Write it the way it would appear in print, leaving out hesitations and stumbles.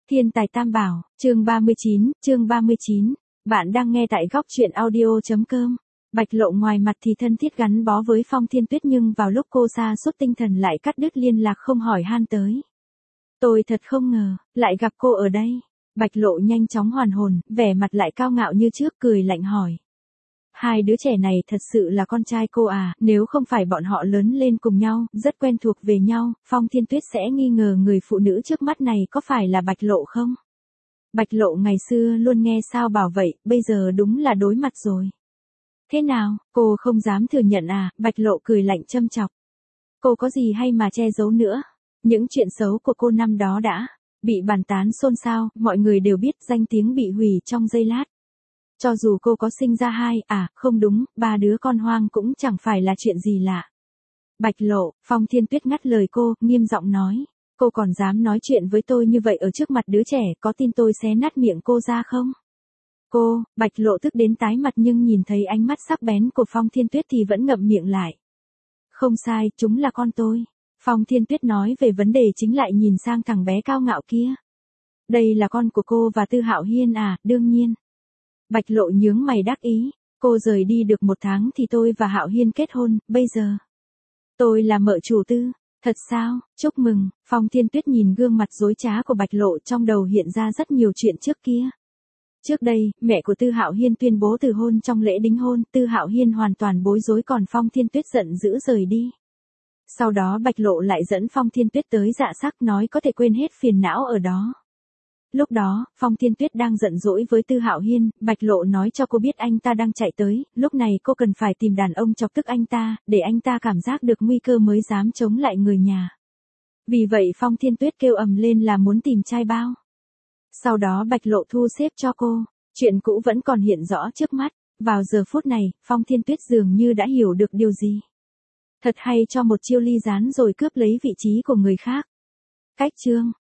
Thiên tài tam bảo, chương 39, bạn đang nghe tại góc truyện audio.com. Bạch Lộ ngoài mặt thì thân thiết gắn bó với Phong Thiên Tuyết nhưng vào lúc cô sa sút tinh thần lại cắt đứt liên lạc không hỏi han tới. Tôi thật không ngờ, lại gặp cô ở đây. Bạch Lộ nhanh chóng hoàn hồn, vẻ mặt lại cao ngạo như trước cười lạnh hỏi. Hai đứa trẻ này thật sự là con trai cô à, nếu không phải bọn họ lớn lên cùng nhau, rất quen thuộc về nhau, Phong Thiên Tuyết sẽ nghi ngờ người phụ nữ trước mắt này có phải là Bạch Lộ không? Bạch Lộ ngày xưa luôn nghe sao bảo vậy, bây giờ đúng là đối mặt rồi. Thế nào, cô không dám thừa nhận à, Bạch Lộ cười lạnh châm chọc. Cô có gì hay mà che giấu nữa? Những chuyện xấu của cô năm đó đã bị bàn tán xôn xao, mọi người đều biết danh tiếng bị hủy trong giây lát. Cho dù cô có sinh ra không đúng, 3 đứa con hoang cũng chẳng phải là chuyện gì lạ. Bạch Lộ, Phong Thiên Tuyết ngắt lời cô, nghiêm giọng nói. Cô còn dám nói chuyện với tôi như vậy ở trước mặt đứa trẻ, có tin tôi xé nát miệng cô ra không? Cô, Bạch Lộ tức đến tái mặt nhưng nhìn thấy ánh mắt sắc bén của Phong Thiên Tuyết thì vẫn ngậm miệng lại. Không sai, chúng là con tôi. Phong Thiên Tuyết nói về vấn đề chính lại nhìn sang thằng bé cao ngạo kia. Đây là con của cô và Tư Hạo Hiên à, đương nhiên. Bạch Lộ nhướng mày đắc ý, cô rời đi được 1 tháng thì tôi và Hạo Hiên kết hôn, bây giờ tôi là mợ chủ Tư, thật sao, chúc mừng. Phong Thiên Tuyết nhìn gương mặt dối trá của Bạch Lộ trong đầu hiện ra rất nhiều chuyện trước kia. Trước đây, mẹ của Tư Hạo Hiên tuyên bố từ hôn trong lễ đính hôn, Tư Hạo Hiên hoàn toàn bối rối còn Phong Thiên Tuyết giận dữ rời đi. Sau đó Bạch Lộ lại dẫn Phong Thiên Tuyết tới Dạ Sắc nói có thể quên hết phiền não ở đó. Lúc đó, Phong Thiên Tuyết đang giận dỗi với Tư Hạo Hiên, Bạch Lộ nói cho cô biết anh ta đang chạy tới, lúc này cô cần phải tìm đàn ông chọc tức anh ta, để anh ta cảm giác được nguy cơ mới dám chống lại người nhà. Vì vậy Phong Thiên Tuyết kêu ầm lên là muốn tìm trai bao. Sau đó Bạch Lộ thu xếp cho cô, chuyện cũ vẫn còn hiện rõ trước mắt, vào giờ phút này, Phong Thiên Tuyết dường như đã hiểu được điều gì. Thật hay cho một chiêu ly gián rồi cướp lấy vị trí của người khác. Cách chương